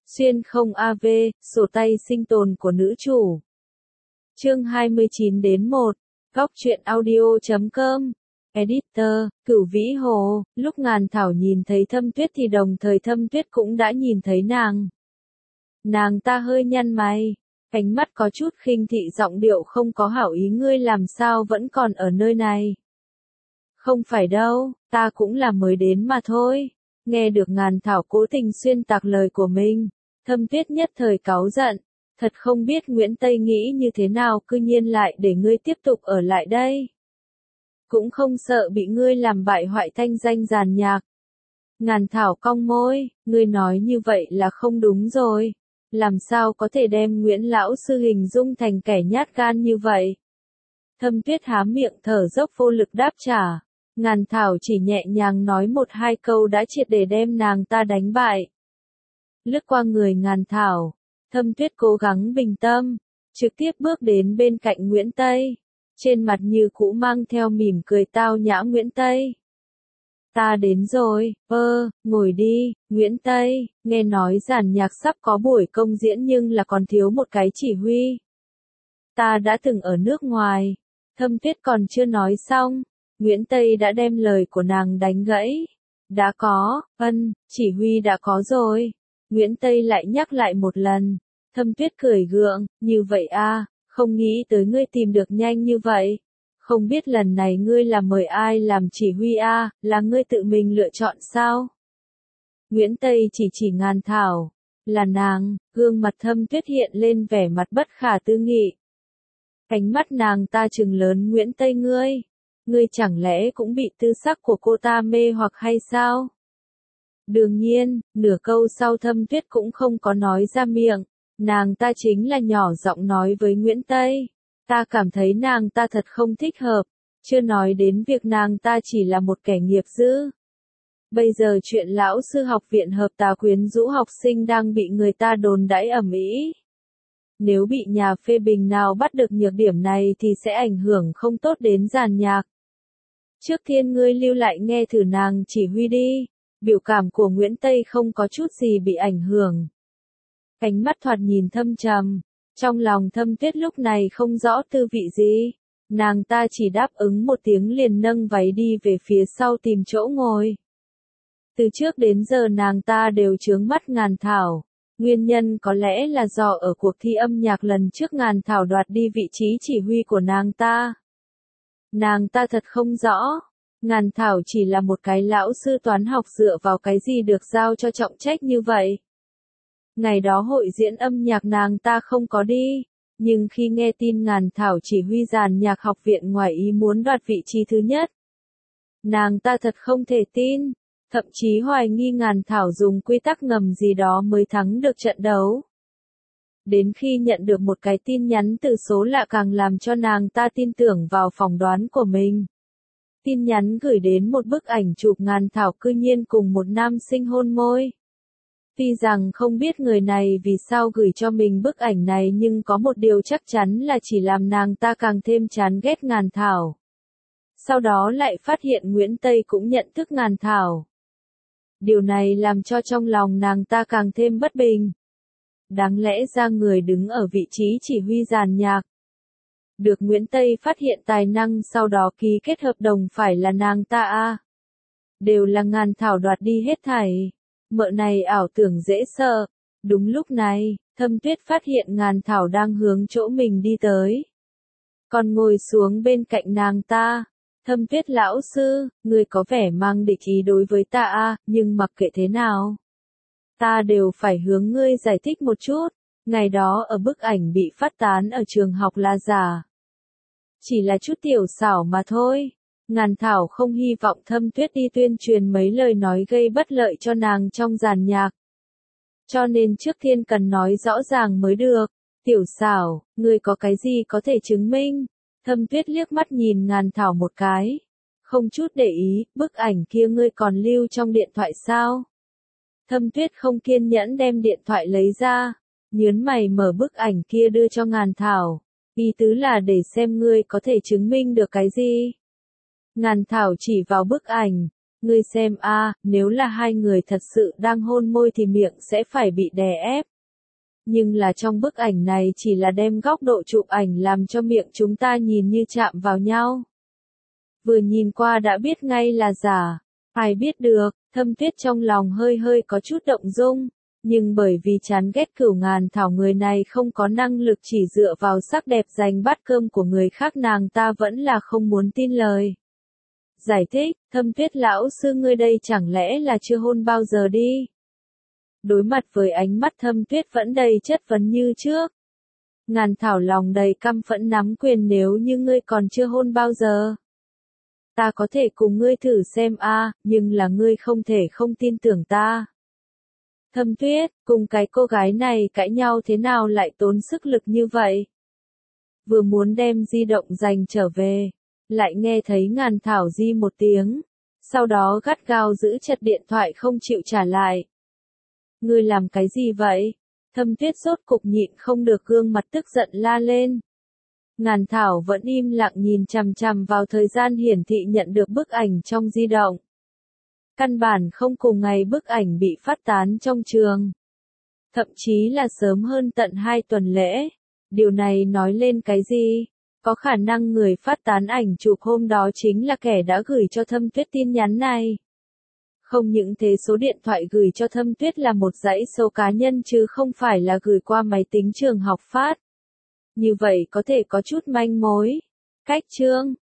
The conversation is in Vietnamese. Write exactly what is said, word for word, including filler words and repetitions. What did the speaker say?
Xuyên không a vê, sổ tay sinh tồn của nữ chủ. Chương hai mươi chín đến một, góc truyện audio chấm com. Editor, Cửu Vĩ Hồ. Lúc Ngàn Thảo nhìn thấy Thâm Tuyết thì đồng thời Thâm Tuyết cũng đã nhìn thấy nàng. Nàng ta hơi nhăn mày, ánh mắt có chút khinh thị, giọng điệu không có hảo ý, ngươi làm sao vẫn còn ở nơi này? Không phải đâu, ta cũng là mới đến mà thôi. Nghe được Ngàn Thảo cố tình xuyên tạc lời của mình, Thâm Tuyết nhất thời cáu giận. Thật không biết Nguyễn Tây nghĩ như thế nào, cư nhiên lại để ngươi tiếp tục ở lại đây. Cũng không sợ bị ngươi làm bại hoại thanh danh giàn nhạc. Ngàn Thảo cong môi, ngươi nói như vậy là không đúng rồi. Làm sao có thể đem Nguyễn Lão Sư hình dung thành kẻ nhát gan như vậy? Thâm Tuyết há miệng thở dốc vô lực đáp trả. Ngàn Thảo chỉ nhẹ nhàng nói một hai câu đã triệt để đem nàng ta đánh bại. Lướt qua người Ngàn Thảo, Thâm Tuyết cố gắng bình tâm, trực tiếp bước đến bên cạnh Nguyễn Tây. Trên mặt như cũ mang theo mỉm cười tao nhã. Nguyễn Tây, ta đến rồi, ơ, ngồi đi. Nguyễn Tây, nghe nói giàn nhạc sắp có buổi công diễn nhưng là còn thiếu một cái chỉ huy. Ta đã từng ở nước ngoài. Thâm Tuyết còn chưa nói xong, Nguyễn Tây đã đem lời của nàng đánh gãy. Đã có, ân, chỉ huy đã có rồi. Nguyễn Tây lại nhắc lại một lần. Thâm Tuyết cười gượng, như vậy a, không nghĩ tới ngươi tìm được nhanh như vậy. Không biết lần này ngươi là mời ai làm chỉ huy a, là ngươi tự mình lựa chọn sao? Nguyễn Tây chỉ chỉ Ngàn Thảo, là nàng. Gương mặt Thâm Tuyết hiện lên vẻ mặt bất khả tư nghị. Ánh mắt nàng ta trừng lớn. Nguyễn Tây, ngươi, ngươi chẳng lẽ cũng bị tư sắc của cô ta mê hoặc hay sao? Đương nhiên, nửa câu sau Thâm Tuyết cũng không có nói ra miệng. Nàng ta chính là nhỏ giọng nói với Nguyễn Tây. Ta cảm thấy nàng ta thật không thích hợp. Chưa nói đến việc nàng ta chỉ là một kẻ nghiệp dư. Bây giờ chuyện lão sư học viện hợp tà quyến rũ học sinh đang bị người ta đồn đãi ầm ĩ. Nếu bị nhà phê bình nào bắt được nhược điểm này thì sẽ ảnh hưởng không tốt đến giàn nhạc. Trước tiên ngươi lưu lại nghe thử nàng chỉ huy đi. Biểu cảm của Nguyễn Tây không có chút gì bị ảnh hưởng. Ánh mắt thoạt nhìn thâm trầm. Trong lòng Thâm Tuyết lúc này không rõ tư vị gì. Nàng ta chỉ đáp ứng một tiếng liền nâng váy đi về phía sau tìm chỗ ngồi. Từ trước đến giờ nàng ta đều chướng mắt Ngàn Thảo. Nguyên nhân có lẽ là do ở cuộc thi âm nhạc lần trước Ngàn Thảo đoạt đi vị trí chỉ huy của nàng ta. Nàng ta thật không rõ. Ngàn Thảo chỉ là một cái lão sư toán học, dựa vào cái gì được giao cho trọng trách như vậy. Ngày đó hội diễn âm nhạc nàng ta không có đi, nhưng khi nghe tin Ngàn Thảo chỉ huy giàn nhạc học viện ngoài ý muốn đoạt vị trí thứ nhất, nàng ta thật không thể tin, thậm chí hoài nghi Ngàn Thảo dùng quy tắc ngầm gì đó mới thắng được trận đấu. Đến khi nhận được một cái tin nhắn từ số lạ càng làm cho nàng ta tin tưởng vào phỏng đoán của mình. Tin nhắn gửi đến một bức ảnh chụp Ngàn Thảo cư nhiên cùng một nam sinh hôn môi. Tuy rằng không biết người này vì sao gửi cho mình bức ảnh này, nhưng có một điều chắc chắn là chỉ làm nàng ta càng thêm chán ghét Ngàn Thảo. Sau đó lại phát hiện Nguyễn Tây cũng nhận thức Ngàn Thảo. Điều này làm cho trong lòng nàng ta càng thêm bất bình. Đáng lẽ ra người đứng ở vị trí chỉ huy giàn nhạc, được Nguyễn Tây phát hiện tài năng sau đó ký kết hợp đồng phải là nàng ta a. Đều là Ngàn Thảo đoạt đi hết thảy. Mợ này ảo tưởng dễ sợ. Đúng lúc này, Thâm Tuyết phát hiện Ngàn Thảo đang hướng chỗ mình đi tới. Còn ngồi xuống bên cạnh nàng ta. Thâm Tuyết lão sư, ngươi có vẻ mang địch ý đối với ta a, nhưng mặc kệ thế nào, ta đều phải hướng ngươi giải thích một chút. Ngày đó ở bức ảnh bị phát tán ở trường học là giả. Chỉ là chút tiểu xảo mà thôi. Ngàn Thảo không hy vọng Thâm Tuyết đi tuyên truyền mấy lời nói gây bất lợi cho nàng trong giàn nhạc. Cho nên trước tiên cần nói rõ ràng mới được. Tiểu xảo, ngươi có cái gì có thể chứng minh? Thâm Tuyết liếc mắt nhìn Ngàn Thảo một cái. Không chút để ý, bức ảnh kia ngươi còn lưu trong điện thoại sao? Thâm Tuyết không kiên nhẫn đem điện thoại lấy ra. Nhớn mày mở bức ảnh kia đưa cho Ngàn Thảo. Ý tứ là để xem ngươi có thể chứng minh được cái gì. Ngàn Thảo chỉ vào bức ảnh. Ngươi xem a, nếu là hai người thật sự đang hôn môi thì miệng sẽ phải bị đè ép. Nhưng là trong bức ảnh này chỉ là đem góc độ chụp ảnh làm cho miệng chúng ta nhìn như chạm vào nhau. Vừa nhìn qua đã biết ngay là giả. Ai biết được, Thâm Tuyết trong lòng hơi hơi có chút động dung. Nhưng bởi vì chán ghét Cửu Ngàn Thảo người này không có năng lực chỉ dựa vào sắc đẹp giành bát cơm của người khác, nàng ta vẫn là không muốn tin lời. Giải thích, Thâm Tuyết lão sư ngươi đây chẳng lẽ là chưa hôn bao giờ đi? Đối mặt với ánh mắt Thâm Tuyết vẫn đầy chất vấn như trước. Ngàn Thảo lòng đầy căm phẫn nắm quyền, nếu như ngươi còn chưa hôn bao giờ. Ta có thể cùng ngươi thử xem a, nhưng là ngươi không thể không tin tưởng ta. Thâm Tuyết, cùng cái cô gái này cãi nhau thế nào lại tốn sức lực như vậy? Vừa muốn đem di động giành trở về, lại nghe thấy Ngàn Thảo di một tiếng, sau đó gắt gao giữ chặt điện thoại không chịu trả lại. Ngươi làm cái gì vậy? Thâm Tuyết rốt cục nhịn không được gương mặt tức giận la lên. Ngàn Thảo vẫn im lặng nhìn chằm chằm vào thời gian hiển thị nhận được bức ảnh trong di động. Căn bản không cùng ngày bức ảnh bị phát tán trong trường. Thậm chí là sớm hơn tận hai tuần lễ. Điều này nói lên cái gì? Có khả năng người phát tán ảnh chụp hôm đó chính là kẻ đã gửi cho Thâm Tuyết tin nhắn này. Không những thế, số điện thoại gửi cho Thâm Tuyết là một dãy số cá nhân chứ không phải là gửi qua máy tính trường học phát. Như vậy có thể có chút manh mối. Cách chương